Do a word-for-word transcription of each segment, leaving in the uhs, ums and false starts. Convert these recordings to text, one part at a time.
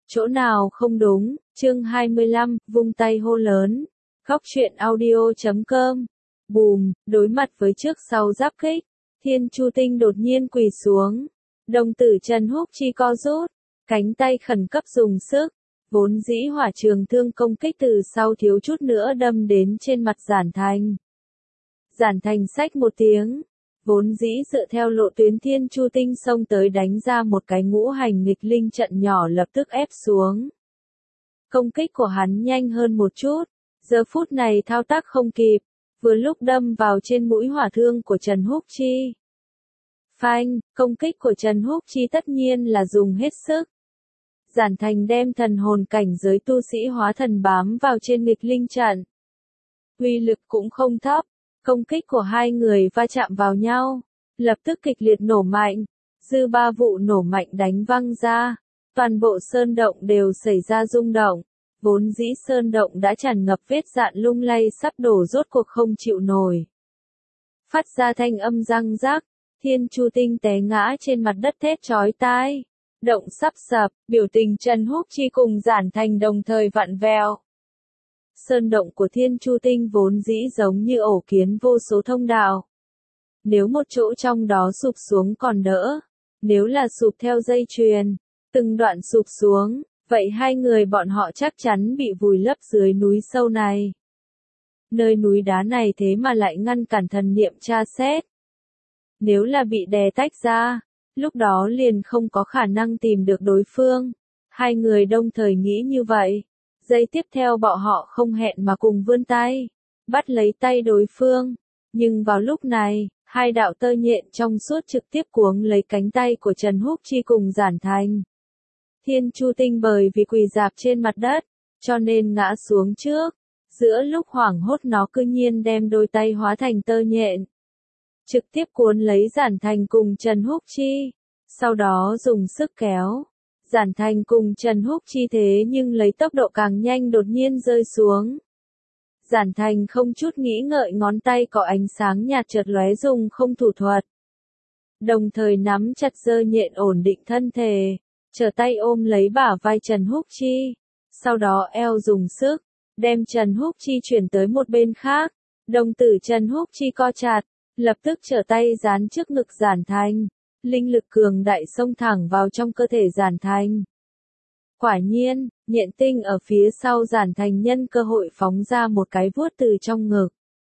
Chỗ nào không đúng, chương hai mươi lăm, vung tay hô lớn. Góc truyện audio chấm com. Bùm, đối mặt với trước sau giáp kích, Thiên Chu Tinh đột nhiên quỳ xuống. Đồng tử Trần Húc Chi co rút, cánh tay khẩn cấp dùng sức, vốn dĩ hỏa trường thương công kích từ sau thiếu chút nữa đâm đến trên mặt Giản Thành. Giản Thành xách một tiếng, vốn dĩ dựa theo lộ tuyến Thiên Chu Tinh xông tới đánh ra một cái ngũ hành nghịch linh trận nhỏ lập tức ép xuống. Công kích của hắn nhanh hơn một chút, giờ phút này thao tác không kịp, vừa lúc đâm vào trên mũi hỏa thương của Trần Húc Chi. Phanh, công kích của Trần Húc Chi tất nhiên là dùng hết sức. Giản Thành đem thần hồn cảnh giới tu sĩ hóa thần bám vào trên nghịch linh trận. Uy lực cũng không thấp, công kích của hai người va chạm vào nhau, lập tức kịch liệt nổ mạnh, dư ba vụ nổ mạnh đánh văng ra, toàn bộ sơn động đều xảy ra rung động, vốn dĩ sơn động đã tràn ngập vết dạn lung lay sắp đổ rốt cuộc không chịu nổi. Phát ra thanh âm răng rắc, Thiên Chu Tinh té ngã trên mặt đất thét chói tai. Động sắp sập, biểu tình Trần Húc Chi cùng Giản Thành đồng thời vặn vẹo. Sơn động của Thiên Chu Tinh vốn dĩ giống như ổ kiến vô số thông đạo. Nếu một chỗ trong đó sụp xuống còn đỡ, nếu là sụp theo dây chuyền, từng đoạn sụp xuống, vậy hai người bọn họ chắc chắn bị vùi lấp dưới núi sâu này. Nơi núi đá này thế mà lại ngăn cản thần niệm tra xét. Nếu là bị đè tách ra, lúc đó liền không có khả năng tìm được đối phương. Hai người đồng thời nghĩ như vậy. Giây tiếp theo bọn họ không hẹn mà cùng vươn tay, bắt lấy tay đối phương. Nhưng vào lúc này, hai đạo tơ nhện trong suốt trực tiếp cuống lấy cánh tay của Trần Húc Chi cùng Giản Thành. Thiên Chu Tinh bởi vì quỳ dạp trên mặt đất, cho nên ngã xuống trước. Giữa lúc hoảng hốt nó cư nhiên đem đôi tay hóa thành tơ nhện, trực tiếp cuốn lấy Giản Thành cùng Trần Húc Chi, sau đó dùng sức kéo. Giản Thành cùng Trần Húc Chi thế nhưng lấy tốc độ càng nhanh đột nhiên rơi xuống. Giản Thành không chút nghĩ ngợi ngón tay có ánh sáng nhạt chợt lóe dùng không thủ thuật. Đồng thời nắm chặt dơ nhện ổn định thân thể, trở tay ôm lấy bả vai Trần Húc Chi. Sau đó eo dùng sức, đem Trần Húc Chi chuyển tới một bên khác. Đồng tử Trần Húc Chi co chặt, lập tức trở tay dán trước ngực Giản Thành. Linh lực cường đại xông thẳng vào trong cơ thể Giản Thành. Quả nhiên, nhện tinh ở phía sau Giản Thành nhân cơ hội phóng ra một cái vuốt từ trong ngực.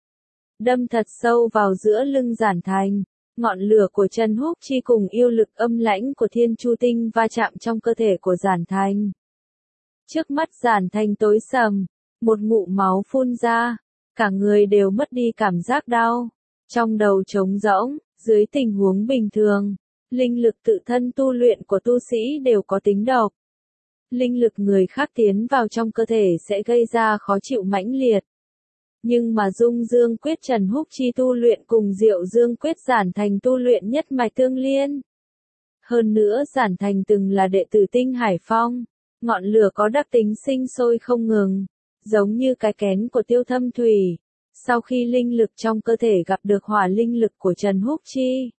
Đâm thật sâu vào giữa lưng Giản Thành, ngọn lửa của Trần Húc Chi cùng yêu lực âm lãnh của Thiên Chu Tinh va chạm trong cơ thể của Giản Thành. Trước mắt Giản Thành tối sầm, một ngụm máu phun ra, cả người đều mất đi cảm giác đau, trong đầu trống rỗng. Dưới tình huống bình thường, linh lực tự thân tu luyện của tu sĩ đều có tính độc. Linh lực người khác tiến vào trong cơ thể sẽ gây ra khó chịu mãnh liệt. Nhưng mà Dung Dương Quyết Trần Húc Chi tu luyện cùng Diệu Dương Quyết Giản Thành tu luyện nhất mạch tương liên. Hơn nữa Giản Thành từng là đệ tử Tinh Hải Phong, ngọn lửa có đặc tính sinh sôi không ngừng, giống như cái kén của Tiêu Thâm Thủy. Sau khi linh lực trong cơ thể gặp được hỏa linh lực của Trần Húc Chi.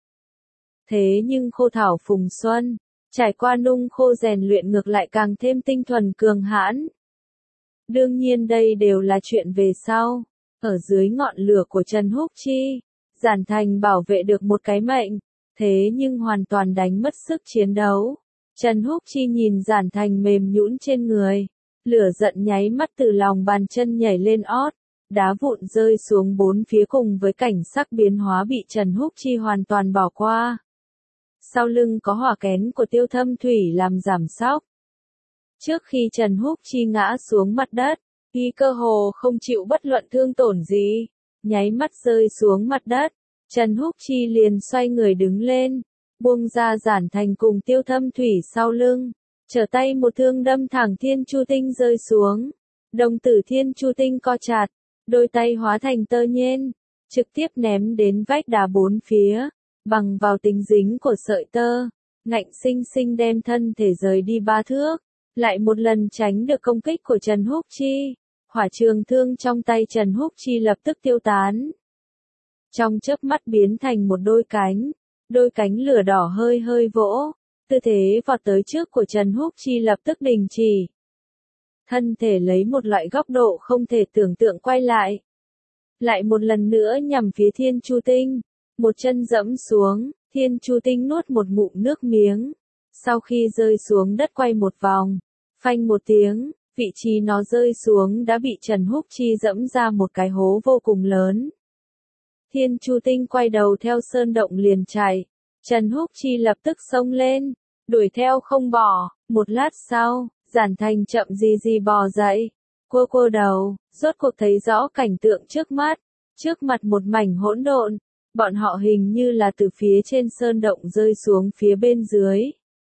Thế nhưng khô thảo phùng xuân, trải qua nung khô rèn luyện ngược lại càng thêm tinh thuần cường hãn. Đương nhiên đây đều là chuyện về sau. Ở dưới ngọn lửa của Trần Húc Chi, Giản Thành bảo vệ được một cái mệnh, thế nhưng hoàn toàn đánh mất sức chiến đấu. Trần Húc Chi nhìn Giản Thành mềm nhũn trên người, lửa giận nháy mắt từ lòng bàn chân nhảy lên ót. Đá vụn rơi xuống bốn phía cùng với cảnh sắc biến hóa bị Trần Húc Chi hoàn toàn bỏ qua. Sau lưng có hỏa kén của Tiêu Thâm Thủy làm giảm sóc. Trước khi Trần Húc Chi ngã xuống mặt đất, y cơ hồ không chịu bất luận thương tổn gì, nháy mắt rơi xuống mặt đất, Trần Húc Chi liền xoay người đứng lên, buông ra Giản Thành cùng Tiêu Thâm Thủy sau lưng, trở tay một thương đâm thẳng Thiên Chu Tinh rơi xuống. Đồng tử Thiên Chu Tinh co chặt, đôi tay hóa thành tơ nhện, trực tiếp ném đến vách đá bốn phía, bằng vào tính dính của sợi tơ, ngạnh sinh sinh đem thân thể rời đi ba thước, lại một lần tránh được công kích của Trần Húc Chi. Hỏa trường thương trong tay Trần Húc Chi lập tức tiêu tán. Trong chớp mắt biến thành một đôi cánh, đôi cánh lửa đỏ hơi hơi vỗ, Tư thế vọt tới trước của Trần Húc Chi lập tức đình chỉ. Thân thể lấy một loại góc độ không thể tưởng tượng quay lại. Lại một lần nữa nhằm phía Thiên Chu Tinh. Một chân dẫm xuống, Thiên Chu Tinh nuốt một ngụm nước miếng. Sau khi rơi xuống đất quay một vòng, phanh một tiếng, vị trí nó rơi xuống đã bị Trần Húc Chi dẫm ra một cái hố vô cùng lớn. Thiên Chu Tinh quay đầu theo sơn động liền chạy. Trần Húc Chi lập tức xông lên, đuổi theo không bỏ. Một lát sau, Giản Thành chậm gì gì bò dậy, cua cua đầu, rốt cuộc thấy rõ cảnh tượng trước mắt. Trước mặt một mảnh hỗn độn, bọn họ hình như là từ phía trên sơn động rơi xuống phía bên dưới.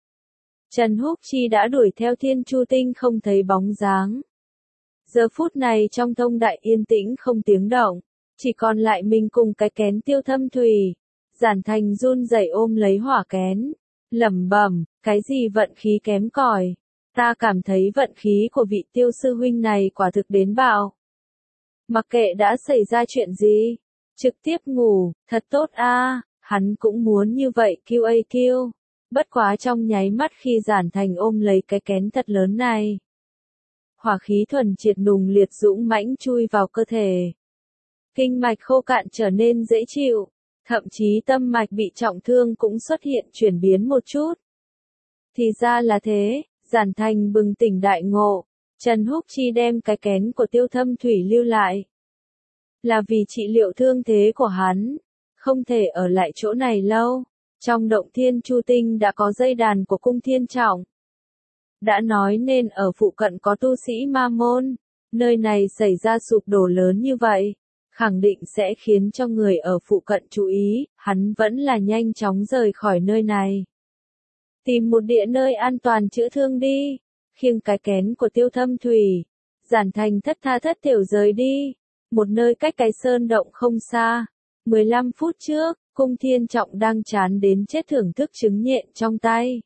Trần Húc Chi đã đuổi theo Thiên Chu Tinh không thấy bóng dáng. Giờ phút này trong thông đại yên tĩnh không tiếng động, chỉ còn lại mình cùng cái kén Tiêu Thâm Thủy. Giản Thành run rẩy ôm lấy hỏa kén, lẩm bẩm, cái gì vận khí kém cỏi, ta cảm thấy vận khí của vị Tiêu sư huynh này quả thực đến bạo. Mặc kệ đã xảy ra chuyện gì, trực tiếp ngủ, thật tốt a, hắn cũng muốn như vậy kiu a kiu. Bất quá trong nháy mắt khi Giản Thành ôm lấy cái kén thật lớn này, hỏa khí thuần triệt nùng liệt dũng mãnh chui vào cơ thể. Kinh mạch khô cạn trở nên dễ chịu, thậm chí tâm mạch bị trọng thương cũng xuất hiện chuyển biến một chút. Thì ra là thế, Giản Thành bừng tỉnh đại ngộ, Trần Húc Chi đem cái kén của Tiêu Thâm Thủy lưu lại. Là vì trị liệu thương thế của hắn, không thể ở lại chỗ này lâu. Trong động Thiên Chu Tinh đã có dây đàn của cung Thiên Trọng. Đã nói nên ở phụ cận có tu sĩ ma môn, nơi này xảy ra sụp đổ lớn như vậy, khẳng định sẽ khiến cho người ở phụ cận chú ý, hắn vẫn là nhanh chóng rời khỏi nơi này. Tìm một địa nơi an toàn chữa thương đi, khiêng cái kén của Tiêu Thâm Thủy, Giản Thành thất tha thất thểu rời đi, một nơi cách cái sơn động không xa. mười lăm phút trước, cung Thiên Trọng đang chán đến chết thưởng thức trứng nhện trong tay.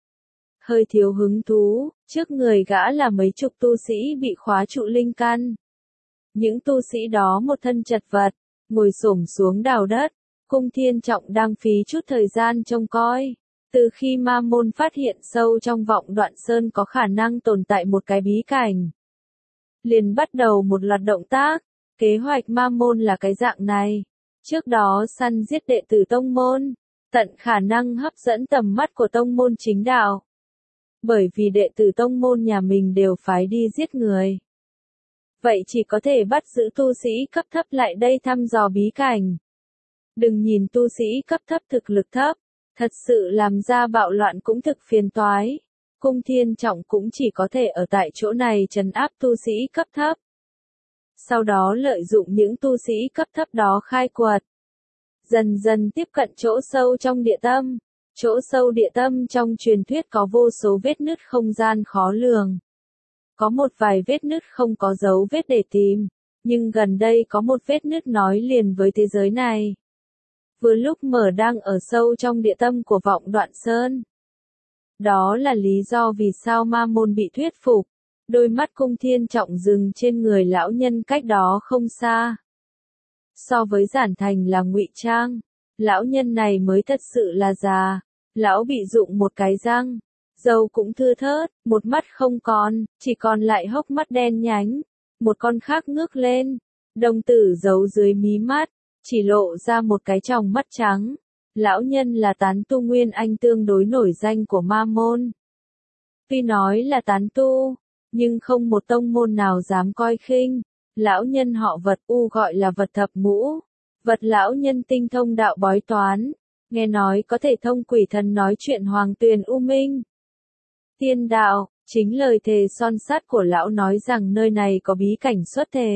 Hơi thiếu hứng thú, trước người gã là mấy chục tu sĩ bị khóa trụ linh căn. Những tu sĩ đó một thân chật vật, ngồi xổm xuống đào đất, cung Thiên Trọng đang phí chút thời gian trông coi. Từ khi ma môn phát hiện sâu trong vọng đoạn sơn có khả năng tồn tại một cái bí cảnh, liền bắt đầu một loạt động tác. Kế hoạch ma môn là cái dạng này. Trước đó săn giết đệ tử tông môn, tận khả năng hấp dẫn tầm mắt của tông môn chính đạo. Bởi vì đệ tử tông môn nhà mình đều phái đi giết người. Vậy chỉ có thể bắt giữ tu sĩ cấp thấp lại đây thăm dò bí cảnh. Đừng nhìn tu sĩ cấp thấp thực lực thấp, thật sự làm ra bạo loạn cũng thực phiền toái. Cung Thiên Trọng cũng chỉ có thể ở tại chỗ này trấn áp tu sĩ cấp thấp. Sau đó lợi dụng những tu sĩ cấp thấp đó khai quật. Dần dần tiếp cận chỗ sâu trong địa tâm. Chỗ sâu địa tâm trong truyền thuyết có vô số vết nứt không gian khó lường. Có một vài vết nứt không có dấu vết để tìm, nhưng gần đây có một vết nứt nói liền với thế giới này. Vừa lúc Mở đang ở sâu trong địa tâm của vọng đoạn sơn. Đó là lý do vì sao ma môn bị thuyết phục. Đôi mắt Cung Thiên Trọng dừng trên người lão nhân cách đó không xa. So với Giản Thành là ngụy trang, lão nhân này mới thật sự là già. Lão bị rụng một cái răng, râu cũng thưa thớt, một mắt không còn, chỉ còn lại hốc mắt đen nhánh. Một con khác ngước lên, đồng tử giấu dưới mí mắt, chỉ lộ ra một cái tròng mắt trắng. Lão nhân là tán tu Nguyên Anh tương đối nổi danh của ma môn. Tuy nói là tán tu, nhưng không một tông môn nào dám coi khinh. Lão nhân họ Vật U gọi là Vật Thập Ngũ. Vật lão nhân tinh thông đạo bói toán, nghe nói có thể thông quỷ thần nói chuyện hoàng tuyền u minh. Tiên đạo, chính lời thề son sắt của lão nói rằng nơi này có bí cảnh xuất thế.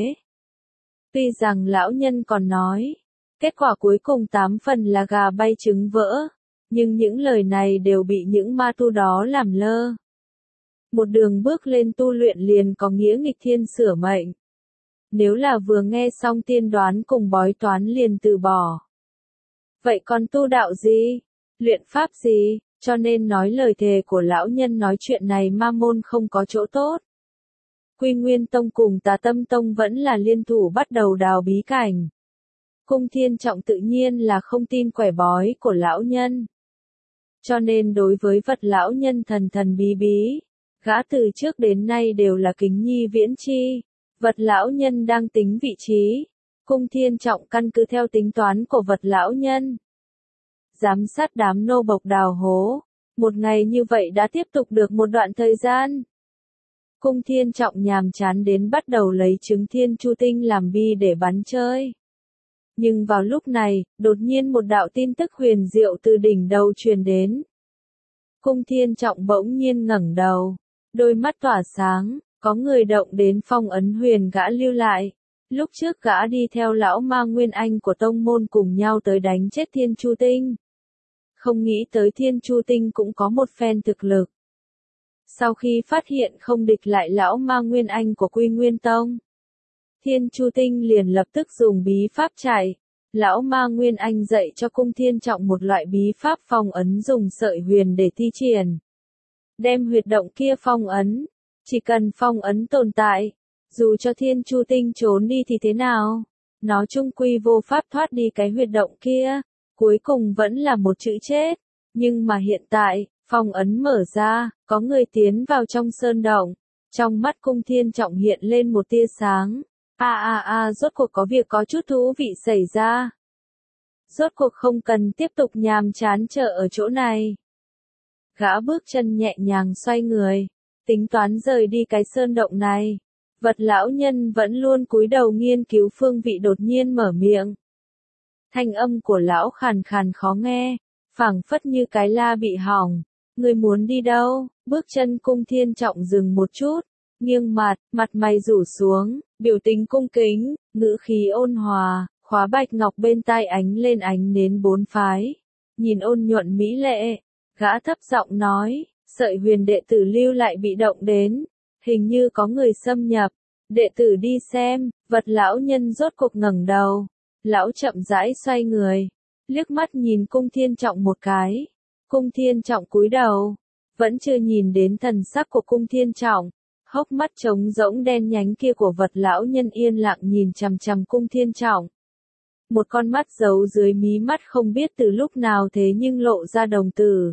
Tuy rằng lão nhân còn nói, kết quả cuối cùng tám phần là gà bay trứng vỡ, nhưng những lời này đều bị những ma tu đó làm lơ. Một đường bước lên tu luyện liền có nghĩa nghịch thiên sửa mệnh. Nếu là vừa nghe xong tiên đoán cùng bói toán liền từ bỏ. Vậy còn tu đạo gì? Luyện pháp gì? Cho nên nói lời thề của lão nhân nói chuyện này ma môn không có chỗ tốt. Quy Nguyên Tông cùng Tà Tâm Tông vẫn là liên thủ bắt đầu đào bí cảnh. Cung Thiên Trọng tự nhiên là không tin quẻ bói của lão nhân. cho nên đối với vật lão nhân thần thần bí bí, gã từ trước đến nay đều là kính nhi viễn chi. Vật lão nhân đang tính vị trí, Cung Thiên Trọng căn cứ theo tính toán của vật lão nhân, giám sát đám nô bộc đào hố. Một ngày như vậy đã tiếp tục được một đoạn thời gian. Cung Thiên Trọng nhàm chán đến bắt đầu lấy trứng thiên chu tinh làm bi để bắn chơi. Nhưng vào lúc này, đột nhiên một đạo tin tức huyền diệu từ đỉnh đầu truyền đến. Cung Thiên Trọng bỗng nhiên ngẩng đầu, đôi mắt tỏa sáng, có người động đến phong ấn huyền gã lưu lại. Lúc trước gã đi theo lão ma Nguyên Anh của tông môn cùng nhau tới đánh chết Thiên Chu Tinh. Không nghĩ tới Thiên Chu Tinh cũng có một phen thực lực. Sau khi phát hiện không địch lại lão ma Nguyên Anh của Quy Nguyên Tông, Thiên Chu Tinh liền lập tức dùng bí pháp chạy. Lão ma Nguyên Anh dạy cho Cung Thiên Trọng một loại bí pháp phong ấn dùng sợi huyền để thi triển. Đem huyệt động kia phong ấn, chỉ cần phong ấn tồn tại, dù cho Thiên Chu Tinh trốn đi thì thế nào, nó chung quy vô pháp thoát đi cái huyệt động kia, cuối cùng vẫn là một chữ chết. Nhưng mà hiện tại, phong ấn mở ra, có người tiến vào trong sơn động, trong mắt Cung Thiên Trọng hiện lên một tia sáng. A a a, rốt cuộc có việc có chút thú vị xảy ra. Rốt cuộc không cần tiếp tục nhàm chán chờ ở chỗ này. Gã bước chân nhẹ nhàng xoay người, tính toán rời đi cái sơn động này. Vật lão nhân vẫn luôn cúi đầu nghiên cứu phương vị đột nhiên mở miệng. Thanh âm của lão khàn khàn khó nghe, phảng phất như cái la bị hỏng. Người muốn đi đâu? Bước chân Cung Thiên Trọng dừng một chút, nghiêng mặt, mặt mày rủ xuống, biểu tình cung kính, ngữ khí ôn hòa, khóa bạch ngọc bên tai ánh lên ánh nến bốn phái. Nhìn ôn nhuận mỹ lệ, gã thấp giọng nói, sợi huyền đệ tử lưu lại bị động đến, hình như có người xâm nhập, đệ tử đi xem. Vật lão nhân rốt cuộc ngẩng đầu, lão chậm rãi xoay người, liếc mắt nhìn Cung Thiên Trọng một cái. Cung Thiên Trọng cúi đầu, vẫn chưa nhìn đến thần sắc của Cung Thiên Trọng, hốc mắt trống rỗng đen nhánh kia của vật lão nhân yên lặng nhìn chằm chằm Cung Thiên Trọng. Một con mắt giấu dưới mí mắt không biết từ lúc nào thế nhưng lộ ra đồng tử.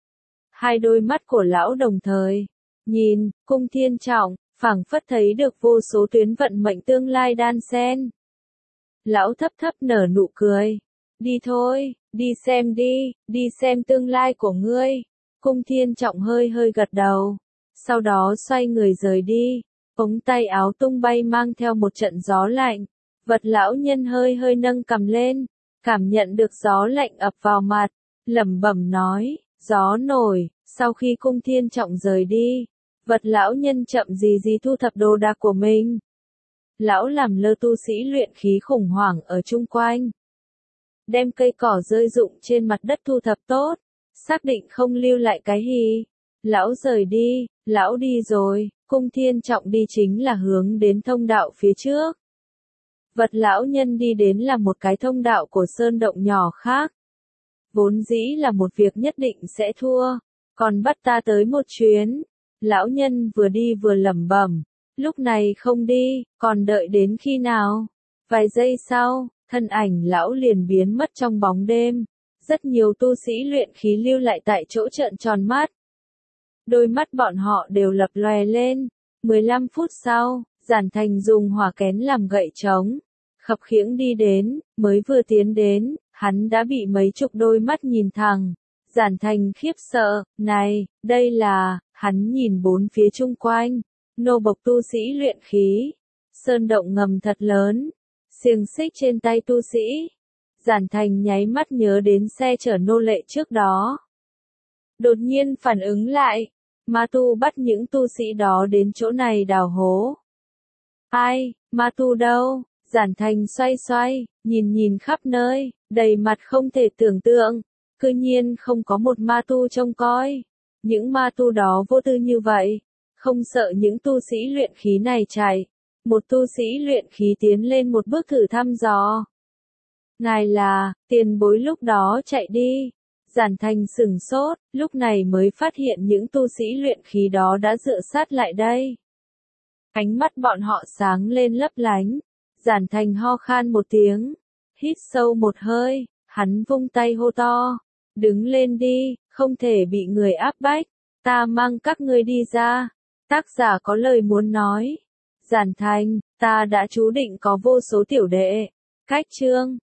Hai đôi mắt của lão đồng thời nhìn Cung Thiên Trọng, phảng phất thấy được vô số tuyến vận mệnh tương lai đan xen. Lão thấp thấp nở nụ cười. Đi thôi, đi xem đi, đi xem tương lai của ngươi. Cung Thiên Trọng hơi hơi gật đầu, sau đó xoay người rời đi, ống tay áo tung bay mang theo một trận gió lạnh. Vật lão nhân hơi hơi nâng cằm lên, cảm nhận được gió lạnh ập vào mặt, lẩm bẩm nói, gió nổi. Sau khi Cung Thiên Trọng rời đi, vật lão nhân chậm gì gì thu thập đồ đạc của mình. Lão làm lơ tu sĩ luyện khí khủng hoảng ở chung quanh, đem cây cỏ rơi rụng trên mặt đất thu thập tốt, xác định không lưu lại cái gì. Lão rời đi, lão đi rồi, Cung Thiên Trọng đi chính là hướng đến thông đạo phía trước. Vật lão nhân đi đến là một cái thông đạo của sơn động nhỏ khác. Vốn dĩ là một việc nhất định sẽ thua, còn bắt ta tới một chuyến. Lão nhân vừa đi vừa lẩm bẩm, lúc này không đi, còn đợi đến khi nào? Vài giây sau, thân ảnh lão liền biến mất trong bóng đêm. Rất nhiều tu sĩ luyện khí lưu lại tại chỗ trợn tròn mắt. Đôi mắt bọn họ đều lập lòe lên. mười lăm phút sau, Giản Thành dùng hỏa kén làm gậy trống, khập khiễng đi đến, mới vừa tiến đến, hắn đã bị mấy chục đôi mắt nhìn thẳng. Giản Thành khiếp sợ, này, đây là, hắn nhìn bốn phía chung quanh, nô bộc tu sĩ luyện khí, sơn động ngầm thật lớn, xiềng xích trên tay tu sĩ. Giản Thành nháy mắt nhớ đến xe chở nô lệ trước đó. Đột nhiên phản ứng lại, ma tu bắt những tu sĩ đó đến chỗ này đào hố. Ai, ma tu đâu? Giản Thành xoay xoay, nhìn nhìn khắp nơi, đầy mặt không thể tưởng tượng, cư nhiên không có một ma tu trông coi. Những ma tu đó vô tư như vậy, không sợ những tu sĩ luyện khí này chạy. Một tu sĩ luyện khí tiến lên một bước thử thăm dò. Ngài là, tiền bối lúc đó chạy đi. Giản Thành sửng sốt, lúc này mới phát hiện những tu sĩ luyện khí đó đã dựa sát lại đây. Ánh mắt bọn họ sáng lên lấp lánh. Giản Thành ho khan một tiếng, hít sâu một hơi, hắn vung tay hô to, đứng lên đi, không thể bị người áp bách. Ta mang các ngươi đi ra. Tác giả có lời muốn nói. Giản thành, ta đã chú định có vô số tiểu đệ. Cách chương